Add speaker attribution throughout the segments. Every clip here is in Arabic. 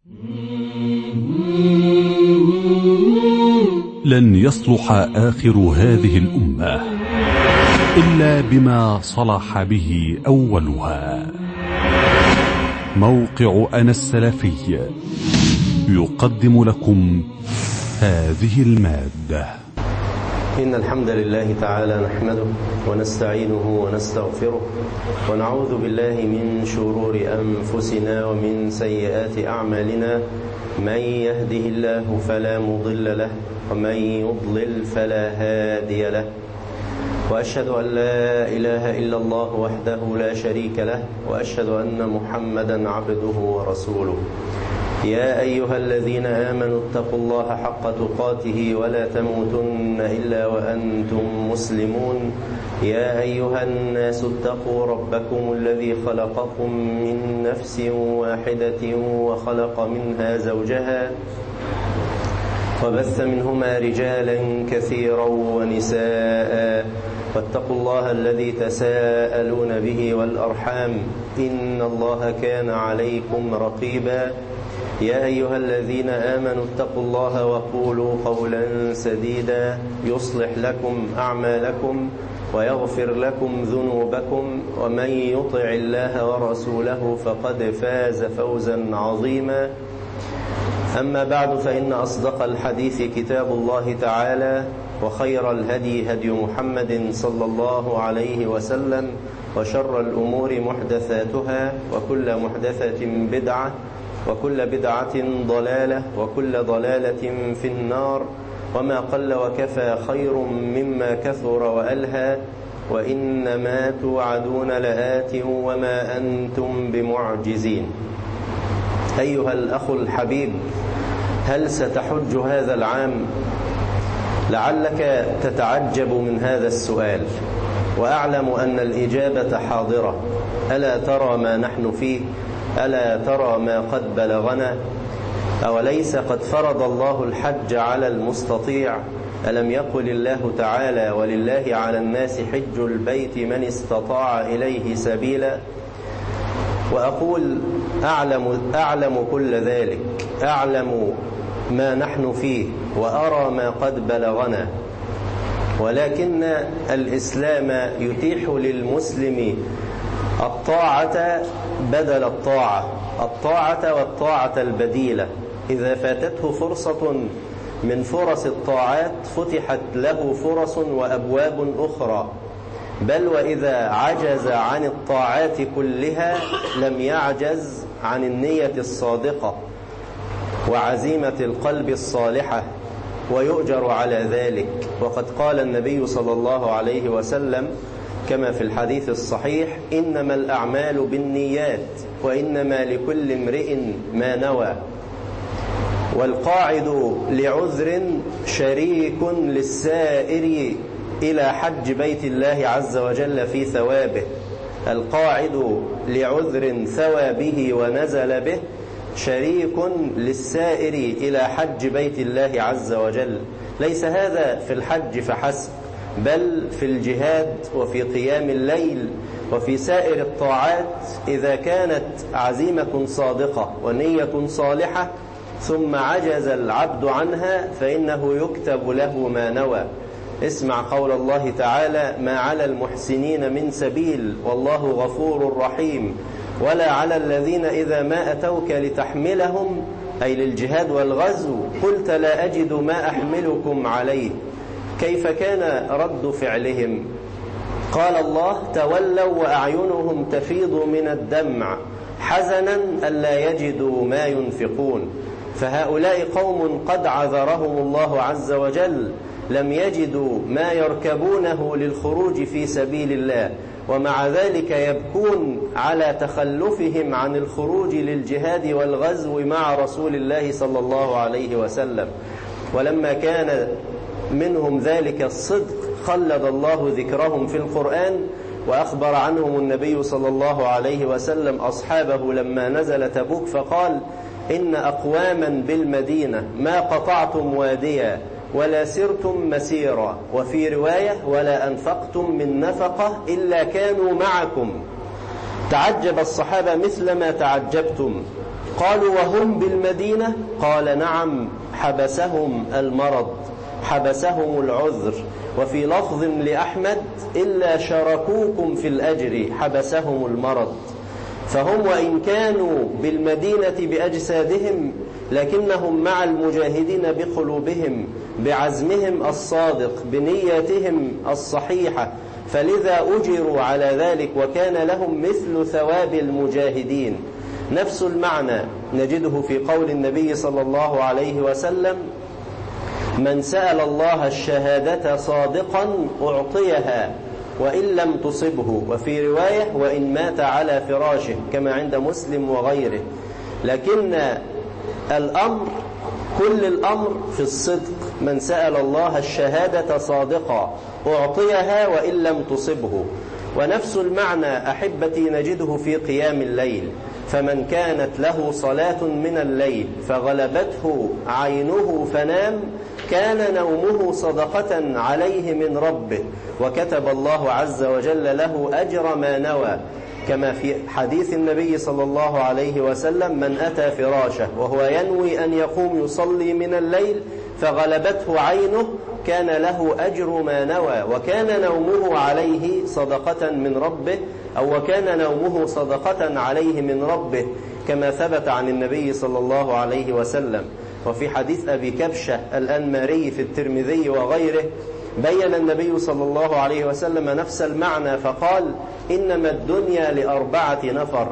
Speaker 1: لن يصلح آخر هذه الأمة إلا بما صلح به أولها. موقع أنا السلفي يقدم لكم هذه المادة.
Speaker 2: إن الحمد لله تعالى نحمده ونستعينه ونستغفره ونعوذ بالله من شرور أنفسنا ومن سيئات أعمالنا. من يهده الله فلا مضل له ومن يضلل فلا هادي له، وأشهد أن لا إله إلا الله وحده لا شريك له، وأشهد أن محمدا عبده ورسوله. يا أيها الذين آمنوا اتقوا الله حق تقاته ولا تموتن إلا وأنتم مسلمون. يا أيها الناس اتقوا ربكم الذي خلقكم من نفس واحدة وخلق منها زوجها وبث منهما رجالا كثيرا ونساء، واتقوا الله الذي تساءلون به والأرحام إن الله كان عليكم رقيبا. يا أيها الذين آمنوا اتقوا الله وقولوا قولا سديدا يصلح لكم أعمالكم ويغفر لكم ذنوبكم، ومن يطع الله ورسوله فقد فاز فوزا عظيما. أما بعد، فإن أصدق الحديث كتاب الله تعالى، وخير الهدي هدي محمد صلى الله عليه وسلم، وشر الأمور محدثاتها، وكل محدثة بدعة، وكل بدعة ضلالة، وكل ضلالة في النار. وما قل وكفى خير مما كثر وألهى، وإنما توعدون لآت وما أنتم بمعجزين. أيها الأخ الحبيب، هل ستحج هذا العام؟ لعلك تتعجب من هذا السؤال، وأعلم أن الإجابة حاضرة. ألا ترى ما نحن فيه؟ ألا ترى ما قد بلغنا؟ أوليس قد فرض الله الحج على المستطيع؟ ألم يقل الله تعالى: ولله على الناس حج البيت من استطاع إليه سبيلا؟ وأقول أعلم كل ذلك، أعلم ما نحن فيه، وأرى ما قد بلغنا، ولكن الإسلام يتيح للمسلم الطاعة بدل الطاعة والطاعة البديلة. إذا فاتته فرصة من فرص الطاعات فتحت له فرص وأبواب أخرى، بل وإذا عجز عن الطاعات كلها لم يعجز عن النية الصادقة وعزيمة القلب الصالحة، ويؤجر على ذلك. وقد قال النبي صلى الله عليه وسلم كما في الحديث الصحيح: إنما الأعمال بالنيات وإنما لكل امرئ ما نوى. والقاعد لعذر شريك للسائر إلى حج بيت الله عز وجل في ثوابه. القاعد لعذر ثوى به ونزل به شريك للسائر إلى حج بيت الله عز وجل. ليس هذا في الحج فحسب، بل في الجهاد وفي قيام الليل وفي سائر الطاعات. إذا كانت عزيمة صادقة ونية صالحة ثم عجز العبد عنها فإنه يكتب له ما نوى. اسمع قول الله تعالى: ما على المحسنين من سبيل والله غفور رحيم، ولا على الذين إذا ما أتوك لتحملهم، أي للجهاد والغزو، قلت لا أجد ما أحملكم عليه. كيف كان رد فعلهم؟ قال الله: تولوا وأعينهم تفيض من الدمع حزنا ألا يجدوا ما ينفقون. فهؤلاء قوم قد عذرهم الله عز وجل، لم يجدوا ما يركبونه للخروج في سبيل الله، ومع ذلك يبكون على تخلفهم عن الخروج للجهاد والغزو مع رسول الله صلى الله عليه وسلم. ولما كان منهم ذلك الصدق خلد الله ذكرهم في القرآن، وأخبر عنهم النبي صلى الله عليه وسلم أصحابه لما نزل تبوك فقال: إن أقواما بالمدينة ما قطعتم واديا ولا سرتم مسيرا، وفي رواية: ولا أنفقتم من نفقة إلا كانوا معكم. تعجب الصحابة مثل ما تعجبتم، قالوا وهم بالمدينة؟ قال نعم، حبسهم المرض، حبسهم العذر. وفي لفظ لأحمد إلا شركوكم في الأجر حبسهم المرض. فهم وإن كانوا بالمدينة بأجسادهم لكنهم مع المجاهدين بقلوبهم، بعزمهم الصادق، بنياتهم الصحيحة، فلذا أجروا على ذلك وكان لهم مثل ثواب المجاهدين. نفس المعنى نجده في قول النبي صلى الله عليه وسلم: من سأل الله الشهادة صادقا أعطيها وإن لم تصبه، وفي رواية وإن مات على فراشه، كما عند مسلم وغيره. لكن الأمر كل الأمر في الصدق. من سأل الله الشهادة صادقا أعطيها وإن لم تصبه. ونفس المعنى أحبتي نجده في قيام الليل. فمن كانت له صلاة من الليل فغلبته عينه فنام كان نومه صدقة عليه من ربه، وكتب الله عز وجل له أجر ما نوى، كما في حديث النبي صلى الله عليه وسلم: من أتى فراشه وهو ينوي أن يقوم يصلي من الليل فغلبته عينه كان له أجر ما نوى، وكان نومه عليه صدقة من ربه، أو وكان نومه صدقة عليه من ربه، كما ثبت عن النبي صلى الله عليه وسلم. وفي حديث أبي كبشة الأنماري في الترمذي وغيره بين النبي صلى الله عليه وسلم نفس المعنى فقال: إنما الدنيا لأربعة نفر: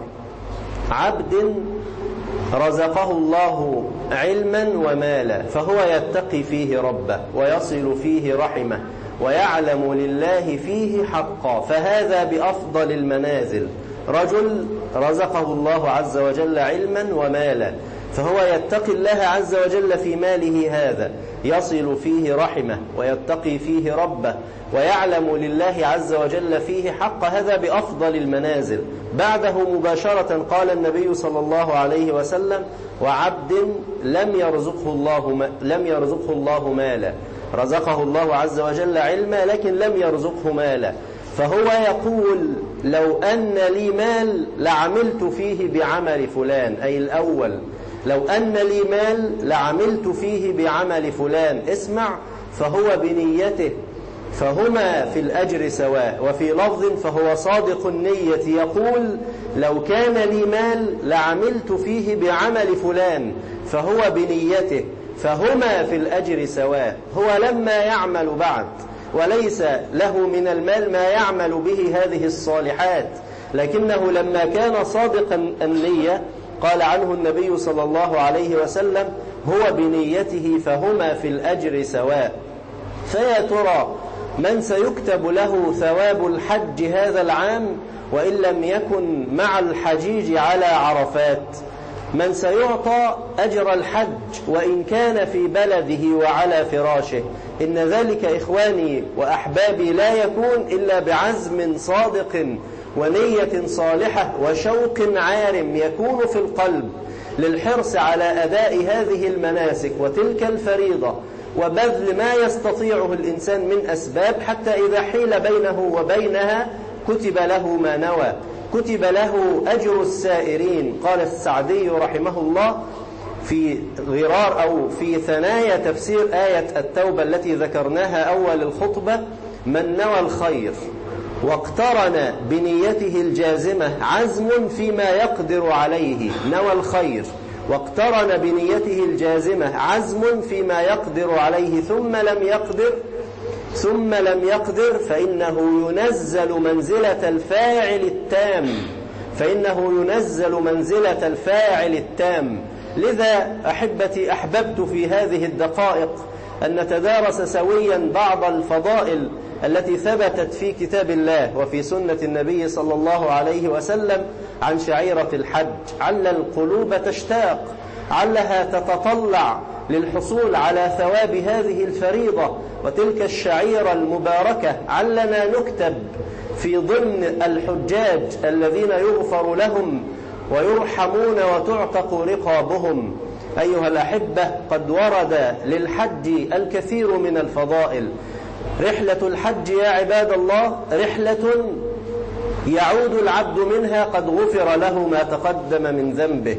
Speaker 2: عبد رزقه الله علما ومالا فهو يتقي فيه ربه ويصل فيه رحمه ويعلم لله فيه حقا فهذا بأفضل المنازل. رجل رزقه الله عز وجل علما ومالا فهو يتقي الله عز وجل في ماله هذا، يصل فيه رحمه ويتقي فيه ربه ويعلم لله عز وجل فيه حق، هذا بأفضل المنازل. بعده مباشرة قال النبي صلى الله عليه وسلم: وعبد لم يرزقه الله مالا، رزقه الله عز وجل علما لكن لم يرزقه مالا، فهو يقول: لو أن لي مال لعملت فيه بعمل فلان، أي الأول، لو أن لي مال لعملت فيه بعمل فلان. اسمع: فهو بنيته فهما في الأجر سواء. وفي لفظ: فهو صادق النية يقول: لو كان لي مال لعملت فيه بعمل فلان، فهو بنيته فهما في الأجر سواء. هو لما يعمل بعد وليس له من المال ما يعمل به هذه الصالحات، لكنه لما كان صادقا النية قال عنه النبي صلى الله عليه وسلم: هو بنيته فهما في الأجر سواء. فيا ترى من سيكتب له ثواب الحج هذا العام وإن لم يكن مع الحجيج على عرفات؟ من سيعطى أجر الحج وإن كان في بلده وعلى فراشه؟ إن ذلك إخواني وأحبابي لا يكون إلا بعزم صادق ونية صالحة وشوق عارم يكون في القلب للحرص على أداء هذه المناسك وتلك الفريضة، وبذل ما يستطيعه الإنسان من أسباب، حتى إذا حيل بينه وبينها كتب له ما نوى، كتب له أجر السائرين. قال السعدي رحمه الله في غرار أو في ثنايا تفسير آية التوبة التي ذكرناها أول الخطبة: من نوى الخير واقترن بنيته الجازمة عزم فيما يقدر عليه، نوى الخير واقترن بنيته الجازمة عزم فيما يقدر عليه ثم لم يقدر فإنه ينزل منزلة الفاعل التام. لذا أحبتي أحببت في هذه الدقائق أن نتدارس سويا بعض الفضائل التي ثبتت في كتاب الله وفي سنة النبي صلى الله عليه وسلم عن شعيرة الحج، عل القلوب تشتاق، علها تتطلع للحصول على ثواب هذه الفريضة وتلك الشعيرة المباركة، علنا نكتب في ضمن الحجاج الذين يغفر لهم ويرحمون وتعتق رقابهم. أيها الأحبة، قد ورد للحج الكثير من الفضائل. رحلة الحج يا عباد الله رحلة يعود العبد منها قد غفر له ما تقدم من ذنبه.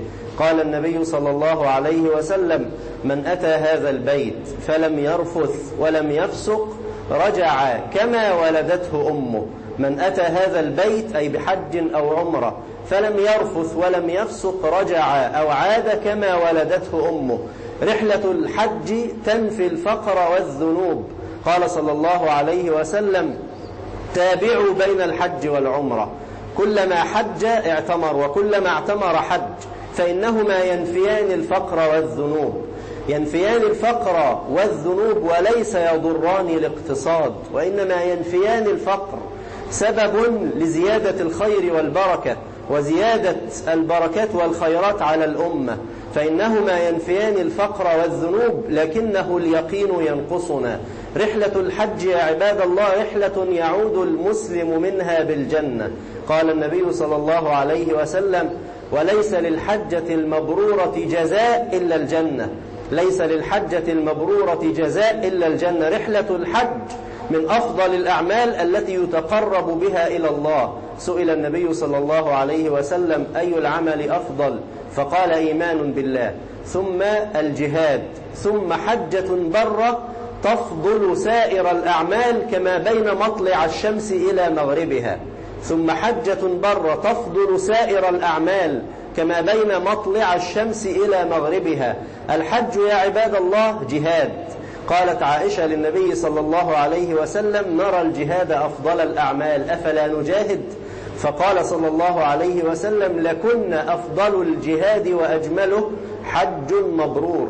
Speaker 2: قال النبي صلى الله عليه وسلم: من أتى هذا البيت فلم يرفث ولم يفسق رجع كما ولدته أمه. من أتى هذا البيت أي بحج أو عمرة فلم يرفث ولم يفسق رجع أو عاد كما ولدته أمه. رحلة الحج تنفي الفقر والذنوب. قال صلى الله عليه وسلم: تابعوا بين الحج والعمرة، كلما حج اعتمر وكلما اعتمر حج، فإنهما ينفيان الفقر والذنوب. ينفيان الفقر والذنوب وليس يضران الاقتصاد، وإنما ينفيان الفقر سبب لزيادة الخير والبركة وزيادة البركات والخيرات على الأمة، فإنهما ينفيان الفقر والذنوب، لكنه اليقين ينقصنا. رحلة الحج يا عباد الله رحلة يعود المسلم منها بالجنة. قال النبي صلى الله عليه وسلم: وليس للحجة المبرورة جزاء إلا الجنة. ليس للحجة المبرورة جزاء إلا الجنة. رحلة الحج من أفضل الأعمال التي يتقرب بها إلى الله. سئل النبي صلى الله عليه وسلم: أي العمل أفضل؟ فقال: إيمان بالله، ثم الجهاد، ثم حجة برة تفضل سائر الأعمال كما بين مطلع الشمس إلى مغربها. ثم حجة برة تفضل سائر الأعمال كما بين مطلع الشمس إلى مغربها. الحج يا عباد الله جهاد. قالت عائشة للنبي صلى الله عليه وسلم: نرى الجهاد أفضل الأعمال، أفلا نجاهد؟ فقال صلى الله عليه وسلم: لكن أفضل الجهاد وأجمله حج مبرور.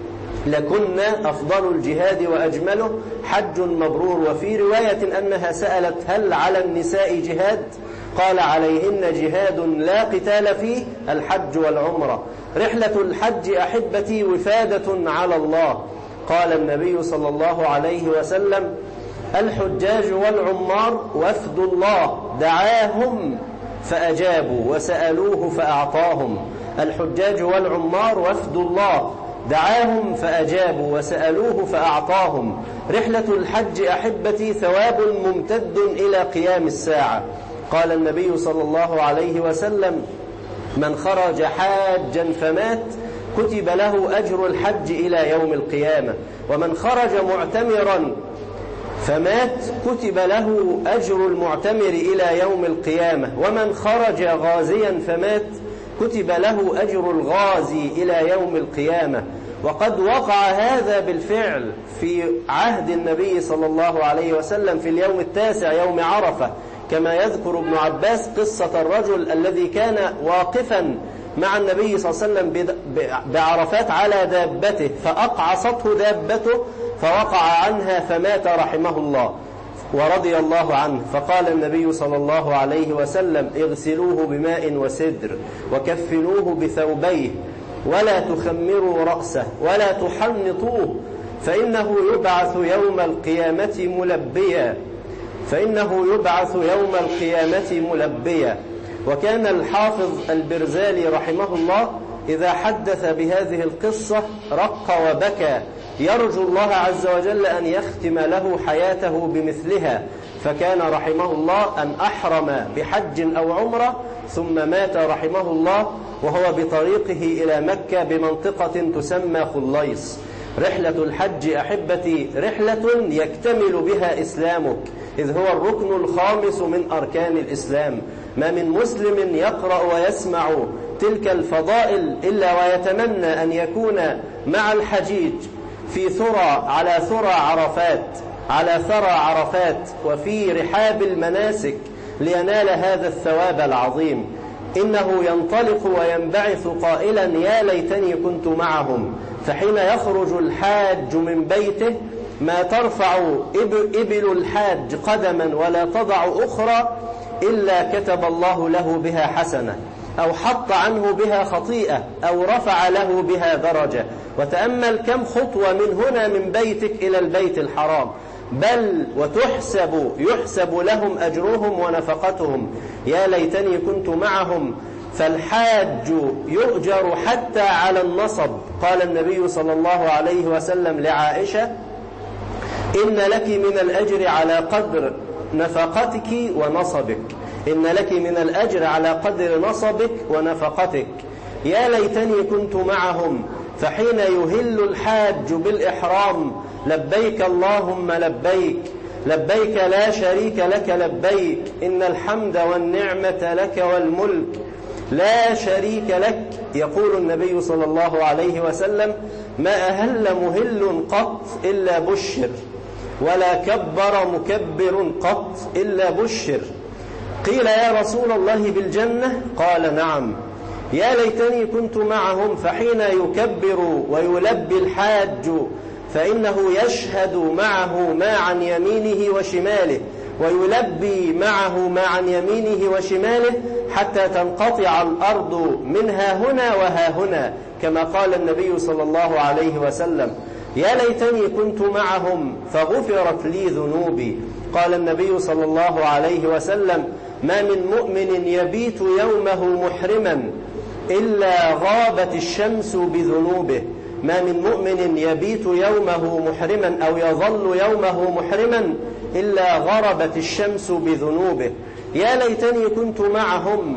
Speaker 2: لكن أفضل الجهاد وأجمله حج مبرور. وفي رواية أنها سألت: هل على النساء جهاد؟ قال: عليهن جهاد لا قتال فيه، الحج والعمرة. رحلة الحج أحبتي وفادة على الله. قال النبي صلى الله عليه وسلم: الحجاج والعمار وفد الله دعاهم فأجابوا وسألوه فأعطاهم. الحجاج والعمار وفد الله دعاهم فأجابوا وسألوه فأعطاهم. رحلة الحج أحبتي ثواب ممتد إلى قيام الساعة. قال النبي صلى الله عليه وسلم: من خرج حاجا فمات كتب له أجر الحج إلى يوم القيامة، ومن خرج معتمرا فمات كتب له أجر المعتمر إلى يوم القيامة، ومن خرج غازيا فمات كتب له أجر الغازي إلى يوم القيامة. وقد وقع هذا بالفعل في عهد النبي صلى الله عليه وسلم في اليوم التاسع يوم عرفة، كما يذكر ابن عباس قصة الرجل الذي كان واقفا مع النبي صلى الله عليه وسلم بعرفات على دابته، فأقعصته دابته فوقع عنها فمات رحمه الله ورضي الله عنه. فقال النبي صلى الله عليه وسلم: اغسلوه بماء وسدر وكفنوه بثوبيه ولا تخمروا رأسه ولا تحنطوه فإنه يبعث يوم القيامة ملبيا. وكان الحافظ البرزالي رحمه الله إذا حدث بهذه القصة رق وبكى، يرجو الله عز وجل أن يختم له حياته بمثلها. فكان رحمه الله أن أحرم بحج أو عمرة ثم مات رحمه الله وهو بطريقه إلى مكة بمنطقة تسمى خليص. رحلة الحج أحبتي رحلة يكتمل بها إسلامك، إذ هو الركن الخامس من أركان الإسلام. ما من مسلم يقرأ ويسمع تلك الفضائل إلا ويتمنى أن يكون مع الحجيج في على ثرى عرفات وفي رحاب المناسك لينال هذا الثواب العظيم. إنه ينطلق وينبعث قائلا: يا ليتني كنت معهم. فحين يخرج الحاج من بيته ما ترفع إبل الحاج قدما ولا تضع أخرى إلا كتب الله له بها حسنة، أو حط عنه بها خطيئة، أو رفع له بها درجة. وتأمل كم خطوة من هنا من بيتك إلى البيت الحرام، بل يحسب لهم أجرهم ونفقتهم. يا ليتني كنت معهم. فالحاج يؤجر حتى على النصب. قال النبي صلى الله عليه وسلم لعائشة: إن لك من الأجر على قدر نفقتك ونصبك. إن لك من الأجر على قدر نصبك ونفقتك. يا ليتني كنت معهم فحين يهل الحاج بالإحرام لبيك اللهم لبيك لبيك لا شريك لك لبيك إن الحمد والنعمة لك والملك لا شريك لك. يقول النبي صلى الله عليه وسلم ما أهل مهل قط إلا بشر ولا كبر مكبر قط إلا بشر. قيل يا رسول الله بالجنة؟ قال نعم. يا ليتني كنت معهم فحين يكبر ويلبي الحاج فإنه يشهد معه ما عن يمينه وشماله ويلبي معه ما عن يمينه وشماله حتى تنقطع الأرض منها هنا وها هنا كما قال النبي صلى الله عليه وسلم يا ليتني كنت معهم فغفرت لي ذنوبي. قال النبي صلى الله عليه وسلم ما من مؤمن يبيت يومه محرما إلا غابت الشمس بذنوبه. ما من مؤمن يبيت يومه محرما أو يظل يومه محرما إلا غربت الشمس بذنوبه. يا ليتني كنت معهم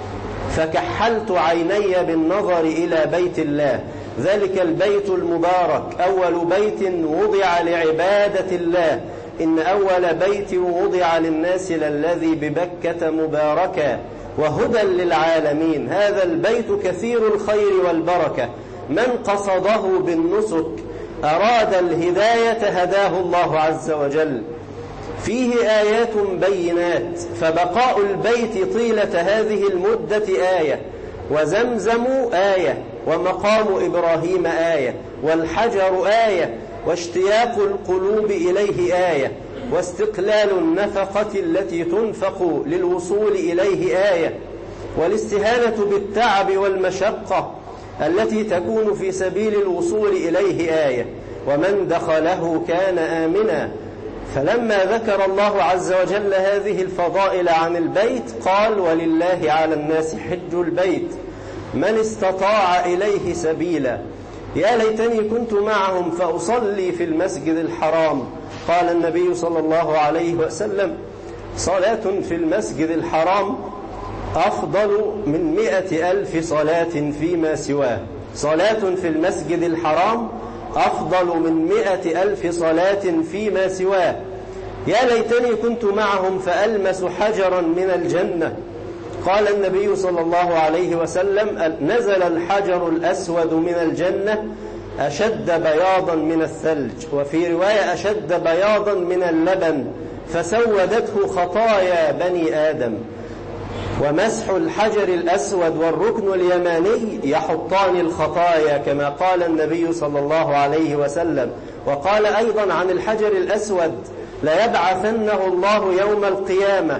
Speaker 2: فكحلت عيني بالنظر إلى بيت الله ذلك البيت المبارك أول بيت وضع لعبادة الله إن أول بيت وضع للناس للذي ببكة مباركا وهدى للعالمين. هذا البيت كثير الخير والبركة من قصده بالنسك أراد الهداية هداه الله عز وجل. فيه آيات بينات فبقاء البيت طيلة هذه المدة آية وزمزم آية ومقام إبراهيم آية والحجر آية واشتياق القلوب إليه آية واستقلال النفقة التي تنفق للوصول إليه آية والاستهانة بالتعب والمشقة التي تكون في سبيل الوصول إليه آية ومن دخله كان آمنا. فلما ذكر الله عز وجل هذه الفضائل عن البيت قال ولله على الناس حج البيت من استطاع إليه سبيلا. يا ليتني كنت معهم فأصلي في المسجد الحرام. قال النبي صلى الله عليه وسلم صلاة في المسجد الحرام أفضل من 100,000 صلاة فيما سواه. صلاة في المسجد الحرام أفضل من 100,000 صلاة فيما سواه. يا ليتني كنت معهم فألمس حجرا من الجنة. قال النبي صلى الله عليه وسلم نزل الحجر الأسود من الجنة أشد بياضا من الثلج وفي رواية أشد بياضا من اللبن فسودته خطايا بني آدم. ومسح الحجر الأسود والركن اليماني يحطان الخطايا كما قال النبي صلى الله عليه وسلم. وقال أيضا عن الحجر الأسود ليبعثنه الله يوم القيامة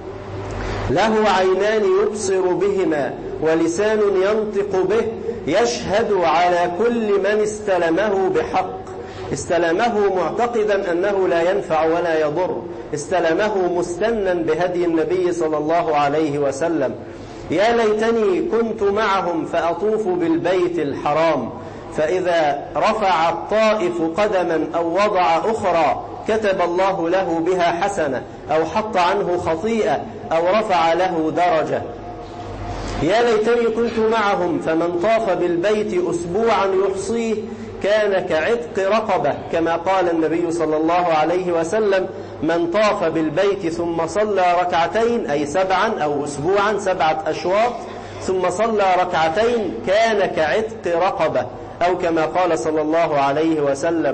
Speaker 2: له عينان يبصر بهما ولسان ينطق به يشهد على كل من استلمه بحق. استلمه معتقدا أنه لا ينفع ولا يضر استلمه مستنا بهدي النبي صلى الله عليه وسلم. يا ليتني كنت معهم فأطوف بالبيت الحرام فإذا رفع الطائف قدما أو وضع أخرى كتب الله له بها حسنة أو حط عنه خطيئة أو رفع له درجة. يا ليتني كنت معهم فمن طاف بالبيت أسبوعا يحصيه كان كعتق رقبة كما قال النبي صلى الله عليه وسلم من طاف بالبيت ثم صلى ركعتين أي 7 أو أسبوعا 7 أشواط ثم صلى ركعتين كان كعتق رقبة أو كما قال صلى الله عليه وسلم.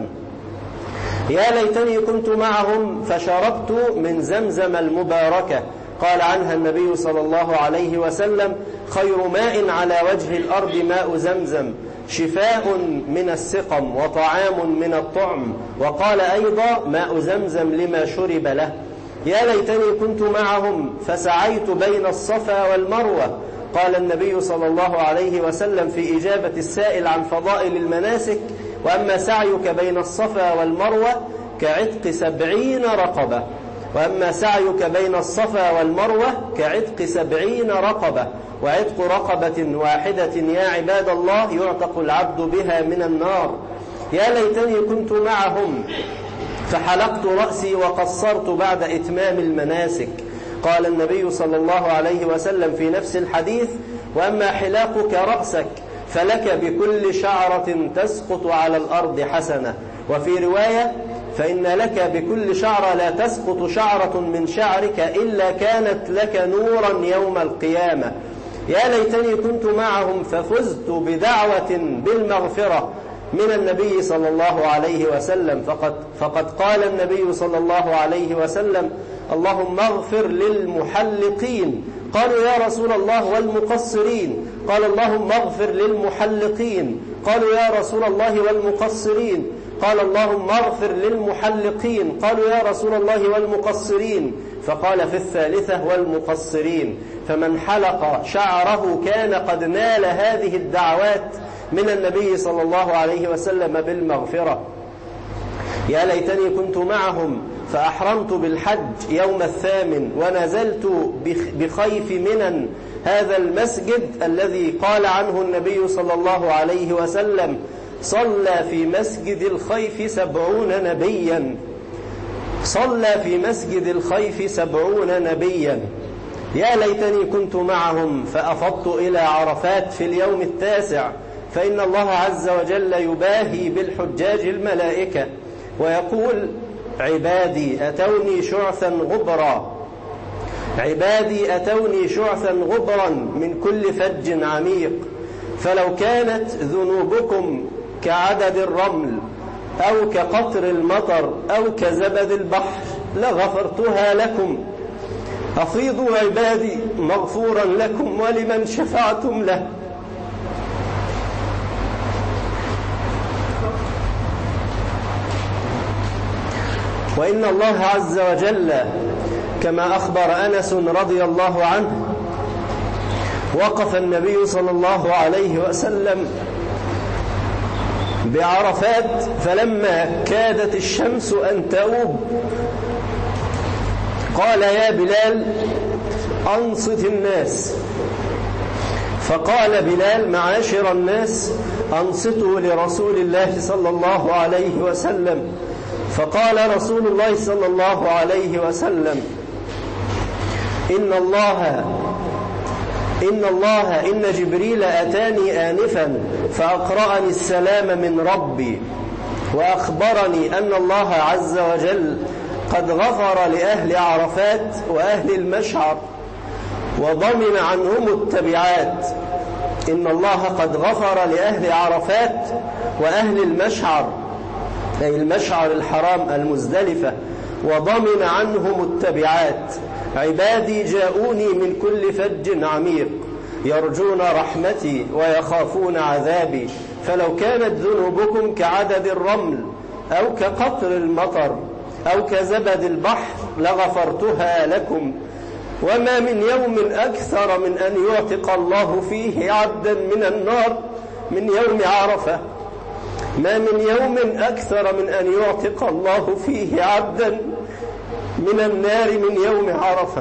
Speaker 2: يا ليتني كنت معهم فشربت من زمزم المباركة. قال عنها النبي صلى الله عليه وسلم خير ماء على وجه الأرض ماء زمزم شفاء من السقم وطعام من الطعم. وقال أيضا ماء زمزم لما شرب له. يا ليتني كنت معهم فسعيت بين الصفا والمروة. قال النبي صلى الله عليه وسلم في إجابة السائل عن فضائل المناسك وأما سعيك بين الصفا والمروة كعتق 70 رقبة وأما سعيك بين الصفا والمروة كعتق 70 رقبة وعتق رقبة واحدة يا عباد الله يعتق العبد بها من النار. يا ليتني كنت معهم فحلقت رأسي وقصرت بعد إتمام المناسك. قال النبي صلى الله عليه وسلم في نفس الحديث وأما حلاقك رأسك فلك بكل شعرة تسقط على الأرض حسنة. وفي رواية فإن لك بكل شعرة لا تسقط شعرة من شعرك إلا كانت لك نورا يوم القيامة. يا ليتني كنت معهم ففزت بدعوة بالمغفرة من النبي صلى الله عليه وسلم. فقد قال النبي صلى الله عليه وسلم: اللهم اغفر للمحلقين. قالوا: يا رسول الله والمقصرين؟ قال: اللهم اغفر للمحلقين. قالوا: يا رسول الله والمقصرين؟ قال: اللهم اغفر للمحلقين. قالوا: يا رسول الله والمقصرين؟ فقال في الثالثة: والمقصرين. فمن حلق شعره كان قد نال هذه الدعوات من النبي صلى الله عليه وسلم بالمغفرة. يا ليتني كنت معهم فأحرمت بالحج يوم 8 ونزلت بخيف منن هذا المسجد الذي قال عنه النبي صلى الله عليه وسلم: صلى في مسجد الخيف 70 نبيا. صلى في مسجد الخيف 70 نبيا. يا ليتني كنت معهم فأفضت إلى عرفات في اليوم 9، فإن الله عز وجل يباهي بالحجاج الملائكة ويقول: عبادي أتوني شعثا غبرا، عبادي أتوني شعثا غبرا من كل فج عميق، فلو كانت ذنوبكم كعدد الرمل أو كقطر المطر أو كزبد البحر لغفرتها لكم. أفيضوا عبادي مغفورا لكم ولمن شفعتم له. وإن الله عز وجل كما أخبر أنس رضي الله عنه وقف النبي صلى الله عليه وسلم بعرفات فلما كادت الشمس أن تغوب قال: يا بلال أنصت الناس. فقال بلال: معاشر الناس أنصتوا لرسول الله صلى الله عليه وسلم. فقال رسول الله صلى الله عليه وسلم: إن جبريل أتاني آنفا فأقرأني السلام من ربي وأخبرني أن الله عز وجل قد غفر لأهل عرفات وأهل المشعر وضمن عنهم التبعات. إن الله قد غفر لأهل عرفات وأهل المشعر، أي المشعر الحرام المزدلفة، وضمن عنهم التبعات. عبادي جاءوني من كل فج عميق يرجون رحمتي ويخافون عذابي، فلو كانت ذنوبكم كعدد الرمل أو كقطر المطر أو كزبد البحر لغفرتها لكم. وما من يوم أكثر من أن يعتق الله فيه عبدا من النار من يوم عرفة. ما من يوم أكثر من أن يعتق الله فيه عبدا من النار من يوم عرفة.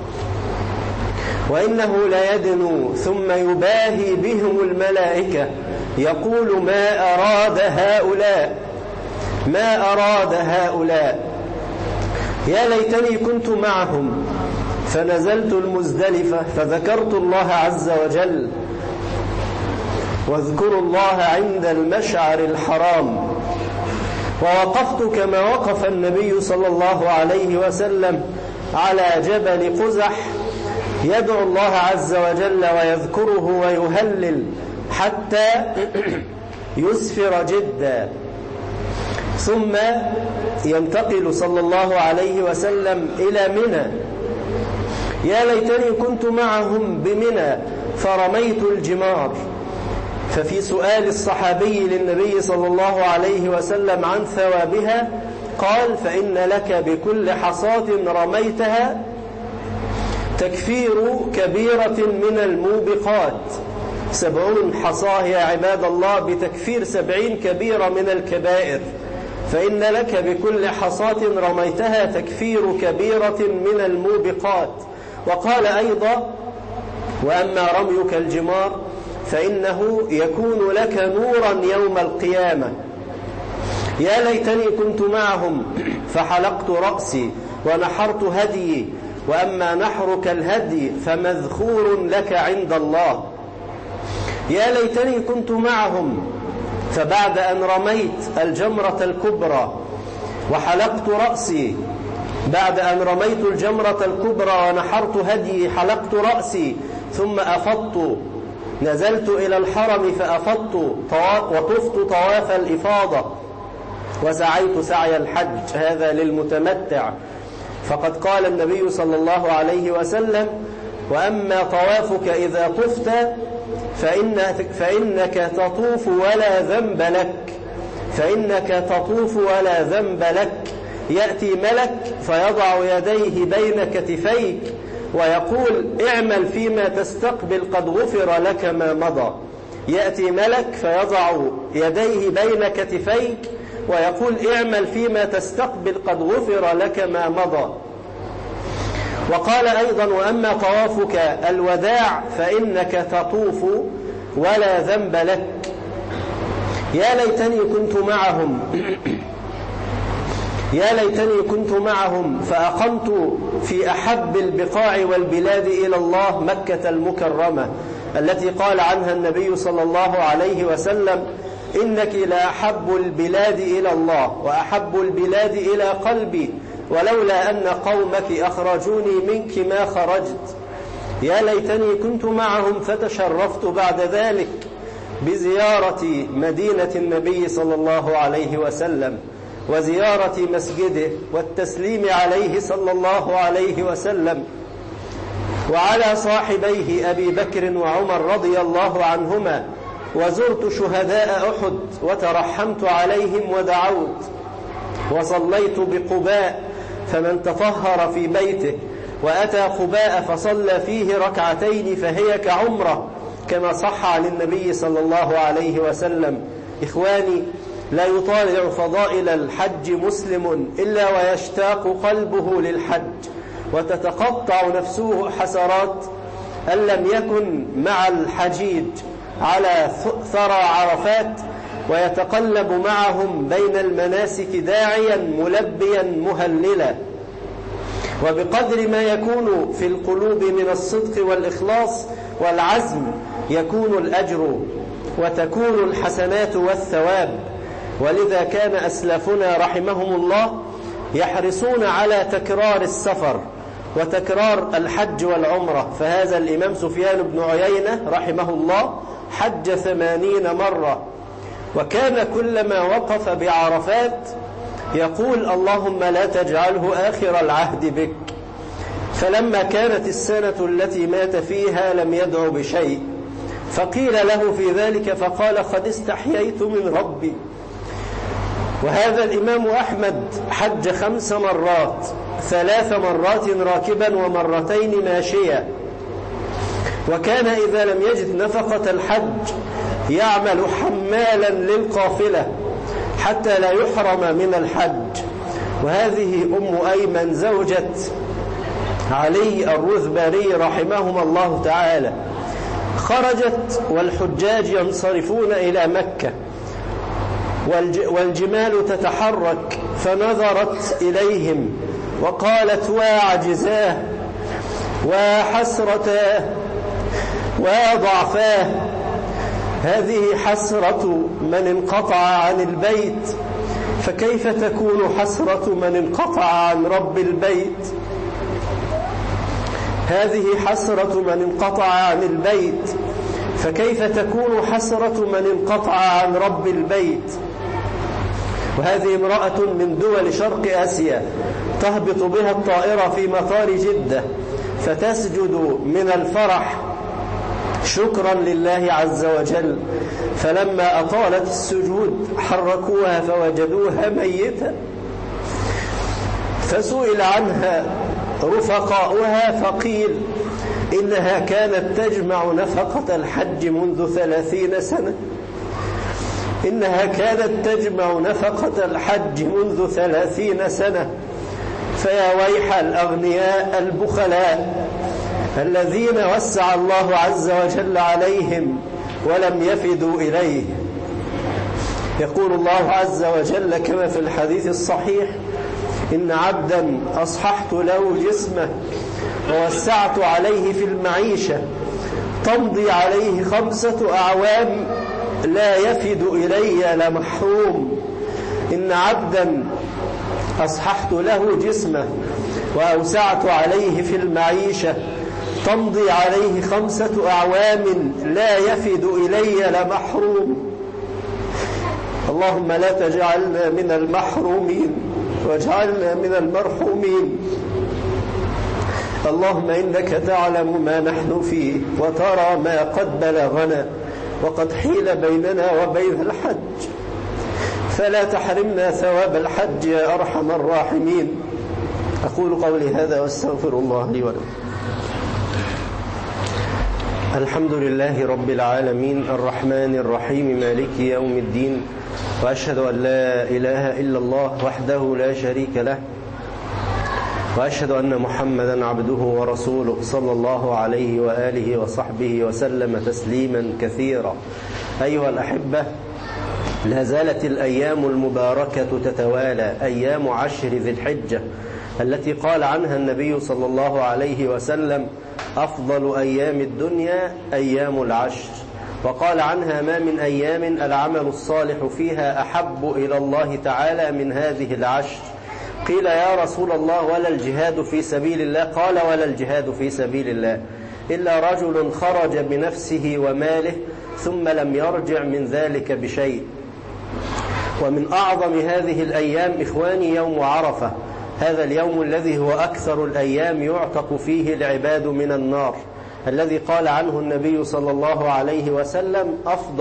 Speaker 2: وإنه ليدنو ثم يباهي بهم الملائكة يقول: ما أراد هؤلاء، ما أراد هؤلاء. يا ليتني كنت معهم فنزلت المزدلفة فذكرت الله عز وجل، واذكروا الله عند المشعر الحرام. ووقفت كما وقف النبي صلى الله عليه وسلم على جبل قزح يدعو الله عز وجل ويذكره ويهلل حتى يسفر جدا، ثم ينتقل صلى الله عليه وسلم إلى منى. يا ليتني كنت معهم بمنى فرميت الجمار. ففي سؤال الصحابي للنبي صلى الله عليه وسلم عن ثوابها قال: فإن لك بكل حصاة رميتها تكفير كبيرة من الموبقات. 70 حصاة يا عباد الله بتكفير 70 كبيرة من الكبائر. فإن لك بكل حصاة رميتها تكفير كبيرة من الموبقات. وقال أيضا: وأما رميك الجمار فإنه يكون لك نورا يوم القيامة. يا ليتني كنت معهم فحلقت رأسي ونحرت هديي، وأما نحرك الهدي فمذخور لك عند الله. يا ليتني كنت معهم، فبعد أن رميت الجمرة الكبرى وحلقت رأسي، بعد أن رميت الجمرة الكبرى ونحرت هدي حلقت رأسي، ثم أفضت، نزلت إلى الحرم فأفضت وطفت طواف الإفاضة وسعيت سعي الحج، هذا للمتمتع. فقد قال النبي صلى الله عليه وسلم: وأما طوافك إذا طفت فإنك تطوف ولا ذنب لك، فإنك تطوف ولا ذنب لك. يأتي ملك فيضع يديه بين كتفيك ويقول: اعمل فيما تستقبل قد غفر لك ما مضى. يأتي ملك فيضع يديه بين كتفيك ويقول: اعمل فيما تستقبل قد غفر لك ما مضى. وقال أيضا: وأما طوافك الوداع فإنك تطوف ولا ذنب لك. يا ليتني كنت معهم يا ليتني كنت معهم فأقمت في أحب البقاع والبلاد إلى الله، مكة المكرمة، التي قال عنها النبي صلى الله عليه وسلم: إنك لأحب البلاد إلى الله وأحب البلاد إلى قلبي، ولولا أن قومك أخرجوني منك ما خرجت. يا ليتني كنت معهم فتشرفت بعد ذلك بزيارة مدينة النبي صلى الله عليه وسلم وزيارة مسجده والتسليم عليه صلى الله عليه وسلم وعلى صاحبيه أبي بكر وعمر رضي الله عنهما، وزرت شهداء أحد وترحمت عليهم ودعوت، وصليت بقباء، فمن تطهر في بيته وأتى قباء فصلى فيه ركعتين فهي كعمرة، كما صح عن النبي صلى الله عليه وسلم. إخواني، لا يطالع فضائل الحج مسلم إلا ويشتاق قلبه للحج، وتتقطع نفسه حسرات أن لم يكن مع الحجيج على ثرى عرفات ويتقلب معهم بين المناسك داعيا ملبيا مهللا. وبقدر ما يكون في القلوب من الصدق والإخلاص والعزم يكون الأجر وتكون الحسنات والثواب. ولذا كان أسلافنا رحمهم الله يحرصون على تكرار السفر وتكرار الحج والعمرة. فهذا الإمام سفيان بن عيينة رحمه الله حج 80 مرة، وكان كلما وقف بعرفات يقول: اللهم لا تجعله آخر العهد بك. فلما كانت السنة التي مات فيها لم يدع بشيء، فقيل له في ذلك فقال: قد استحييت من ربي. وهذا الإمام أحمد حج 5 مرات، 3 مرات راكبا ومرتين ماشيا. وكان إذا لم يجد نفقة الحج يعمل حمالا للقافلة حتى لا يحرم من الحج. وهذه أم أيمن زوجة علي الرذباري رحمهما الله تعالى خرجت والحجاج ينصرفون إلى مكة والجمال تتحرك، فنظرت إليهم وقالت: وعجزاه وحسرتاه وضعفاه، هذه حسرة من انقطع عن البيت، فكيف تكون حسرة من انقطع عن رب البيت؟ هذه حسرة من انقطع عن البيت، فكيف تكون حسرة من انقطع عن رب البيت؟ وهذه امرأة من دول شرق آسيا تهبط بها الطائرة في مطار جدة فتسجد من الفرح شكرا لله عز وجل، فلما أطالت السجود حركوها فوجدوها ميتة، فسئل عنها رفقاؤها فقيل: إنها كانت تجمع نفقة الحج منذ 30 سنة، إنها كانت تجمع نفقة الحج منذ 30 سنة. فيا ويح الأغنياء البخلاء الذين وسع الله عز وجل عليهم ولم يفدوا إليه. يقول الله عز وجل كما في الحديث الصحيح: إن عبدا أصححت له جسمه ووسعت عليه في المعيشة تمضي عليه 5 أعوام لا يفد إلي لمحروم. إن عبدا أصححت له جسمه وأوسعت عليه في المعيشة تمضي عليه 5 أعوام لا يفد إلي لمحروم. اللهم لا تجعلنا من المحرومين واجعلنا من المرحومين. اللهم إنك تعلم ما نحن فيه وترى ما قد بلغنا وقد حيل بيننا وبين الحج، فلا تحرمنا ثواب الحج يا أرحم الراحمين. أقول قولي هذا واستغفر الله لي ولكم. الحمد لله رب العالمين الرحمن الرحيم مالك يوم الدين، وأشهد أن لا إله إلا الله وحده لا شريك له، وأشهد أن محمدا عبده ورسوله صلى الله عليه وآله وصحبه وسلم تسليما كثيرا. أيها الأحبة، لا زالت الأيام المباركة تتوالى، أيام 10 ذي الحجة التي قال عنها النبي صلى الله عليه وسلم: أفضل أيام الدنيا أيام العشر. وقال عنها: ما من أيام العمل الصالح فيها أحب إلى الله تعالى من هذه العشر. قيل: يا رسول الله ولا الجهاد في سبيل الله؟ قال: ولا الجهاد في سبيل الله إلا رجل خرج بنفسه وماله ثم لم يرجع من ذلك بشيء. ومن أعظم هذه الأيام إخواني يوم عرفة، هذا اليوم الذي هو أكثر الأيام يعتق فيه العباد من النار، الذي قال عنه النبي صلى الله عليه وسلم: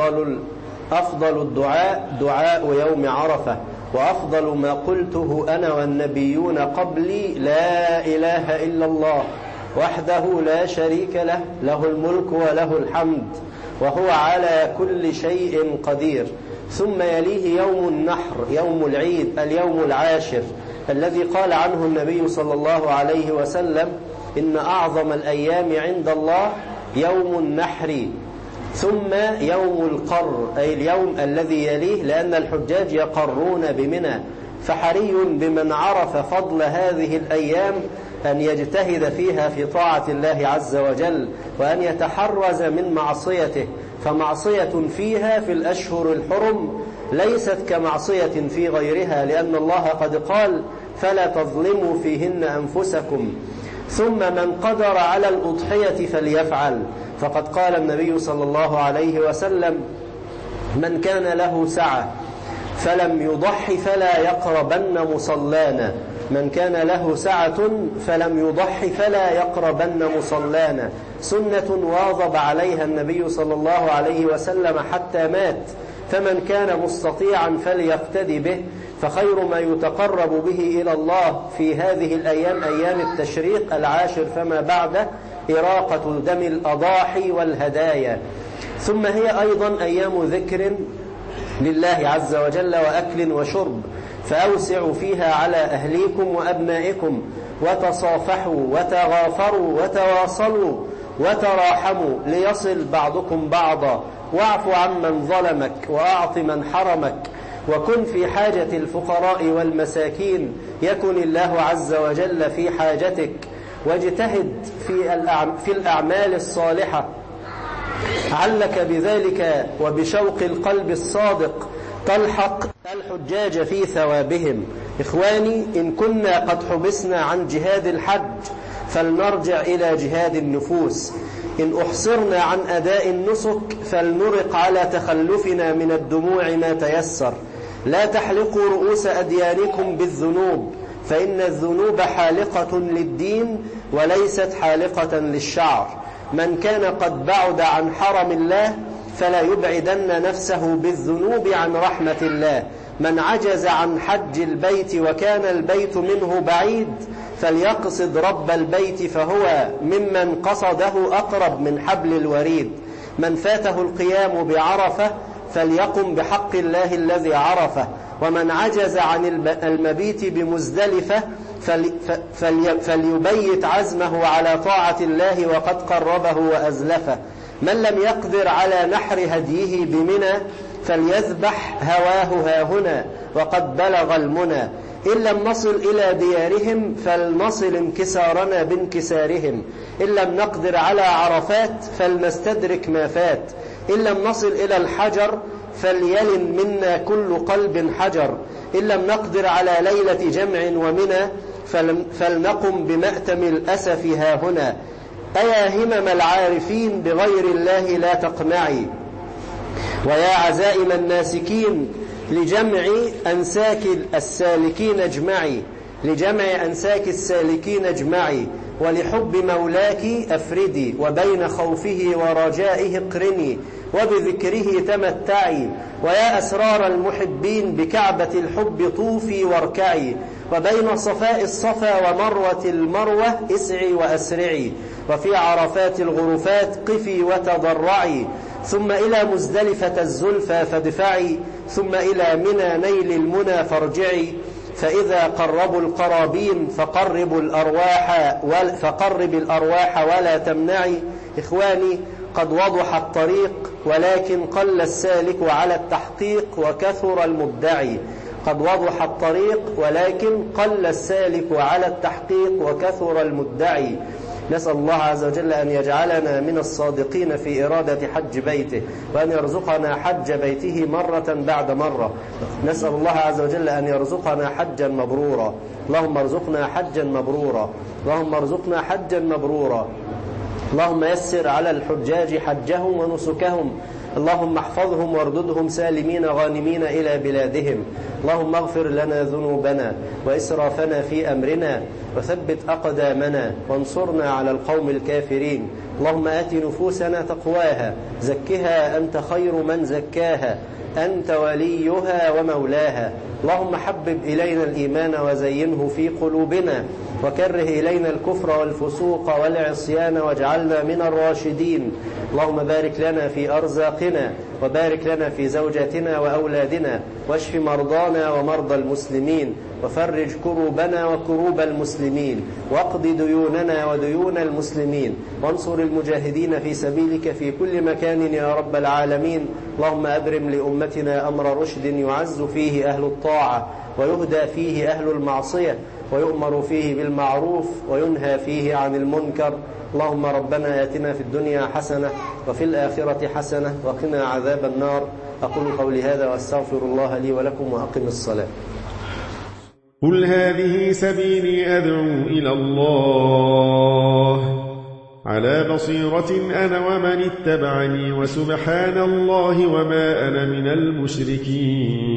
Speaker 2: أفضل الدعاء دعاء يوم عرفة، وأفضل ما قلته أنا والنبيون قبلي لا إله إلا الله وحده لا شريك له، له الملك وله الحمد وهو على كل شيء قدير. ثم يليه يوم النحر، يوم العيد، اليوم العاشر، الذي قال عنه النبي صلى الله عليه وسلم: إن أعظم الأيام عند الله يوم النحر ثم يوم القر، أي اليوم الذي يليه، لأن الحجاج يقرون بمنى. فحري بمن عرف فضل هذه الأيام أن يجتهد فيها في طاعة الله عز وجل، وأن يتحرز من معصيته، فمعصية فيها في الأشهر الحرم ليست كمعصية في غيرها، لأن الله قد قال: فلا تظلموا فيهن أنفسكم. ثم من قدر على الأضحية فليفعل، فقد قال النبي صلى الله عليه وسلم: من كان له سعة فلم يضح فلا يقربن مصلانا. من كان له سعة فلم يضح فلا يقربن مصلانا، سنة واظب عليها النبي صلى الله عليه وسلم حتى مات. فمن كان مستطيعا فليقتدي به، فخير ما يتقرب به إلى الله في هذه الأيام، أيام التشريق العاشر فما بعده، إراقة دم الأضاحي والهدايا. ثم هي أيضا أيام ذكر لله عز وجل وأكل وشرب، فأوسعوا فيها على أهليكم وأبنائكم، وتصافحوا وتغافروا وتواصلوا وتراحموا ليصل بعضكم بعضا، واعف عمن ظلمك وأعط من حرمك، وكن في حاجة الفقراء والمساكين يكن الله عز وجل في حاجتك، واجتهد في الأعمال الصالحة علك بذلك وبشوق القلب الصادق تلحق الحجاج في ثوابهم. إخواني، إن كنا قد حبسنا عن جهاد الحج فلنرجع إلى جهاد النفوس. إن أحصرنا عن أداء النسك فلنرق على تخلفنا من الدموع ما تيسر. لا تحلقوا رؤوس أديانكم بالذنوب، فإن الذنوب حالقة للدين وليست حالقة للشعر. من كان قد بعد عن حرم الله فلا يبعدن نفسه بالذنوب عن رحمة الله. من عجز عن حج البيت وكان البيت منه بعيد فليقصد رب البيت، فهو ممن قصده أقرب من حبل الوريد. من فاته القيام بعرفة فليقم بحق الله الذي عرفه. ومن عجز عن المبيت بمزدلفة فليبيت عزمه على طاعة الله وقد قربه وأزلفه. من لم يقدر على نحر هديه بمنى فليذبح هواه هاهنا وقد بلغ المنى. إن لم نصل إلى ديارهم فلنصل انكسارنا بانكسارهم، إن لم نقدر على عرفات فلنستدرك ما فات، إن لم نصل إلى الحجر فليلن منا كل قلب حجر، إن لم نقدر على ليلة جمع ومنى فلنقم بمأتم الأسف هاهنا. أيا همم العارفين بغير الله لا تقمعي، ويا عزائم الناسكين لجمع أنساك السالكين اجمعي، لجمع أنساك السالكين اجمعي، ولحب مولاك أفردي، وبين خوفه ورجائه اقرني، وبذكره تمتعي، ويا أسرار المحبين بكعبة الحب طوفي واركعي، وبين صفاء الصفا ومروة المروة اسعي وأسرعي، وفي عرفات الغرفات قفي وتضرعي، ثم إلى مزدلفة الزلفى فادفعي، ثم إلى منى نيل المنى فارجعي، فإذا قربوا القرابين فقرب الأرواح ولا تمنعي. إخواني، قد وضح الطريق ولكن قل السالك على التحقيق وكثر المدعي. قد وضح الطريق ولكن قل السالك على التحقيق وكثر المدعي. نسأل الله عز وجل أن يجعلنا من الصادقين في إرادة حج بيته، وأن يرزقنا حج بيته مرة بعد مرة. نسأل الله عز وجل أن يرزقنا حجا مبرورا. اللهم ارزقنا حجا مبرورا، اللهم ارزقنا حجا مبرورا. اللهم يسر على الحجاج حجهم ونسكهم، اللهم احفظهم وارددهم سالمين غانمين إلى بلادهم. اللهم اغفر لنا ذنوبنا وإسرافنا في أمرنا، وثبت أقدامنا وانصرنا على القوم الكافرين. اللهم آت نفوسنا تقواها، زكها أنت خير من زكاها، أنت وليها ومولاها. اللهم حبب إلينا الإيمان وزينه في قلوبنا، وكره إلينا الكفر والفسوق والعصيان واجعلنا من الراشدين. اللهم بارك لنا في أرزاقنا، وبارك لنا في زوجاتنا وأولادنا، واشف مرضانا ومرضى المسلمين، وفرج كروبنا وكروب المسلمين، واقض ديوننا وديون المسلمين، وانصر المجاهدين في سبيلك في كل مكان يا رب العالمين. اللهم أبرم لأمتنا أمر رشد يعز فيه أهل الطاعة، ويهدى فيه أهل المعصية، ويؤمر فيه بالمعروف وينهى فيه عن المنكر. اللهم ربنا آتنا في الدنيا حسنة وفي الآخرة حسنة وقنا عذاب النار. أقول قولي هذا وأستغفر الله لي ولكم وأقم الصلاة.
Speaker 3: قل هذه سبيلي أدعو إلى الله على بصيرة أنا ومن اتبعني، وسبحان الله وما أنا من المشركين.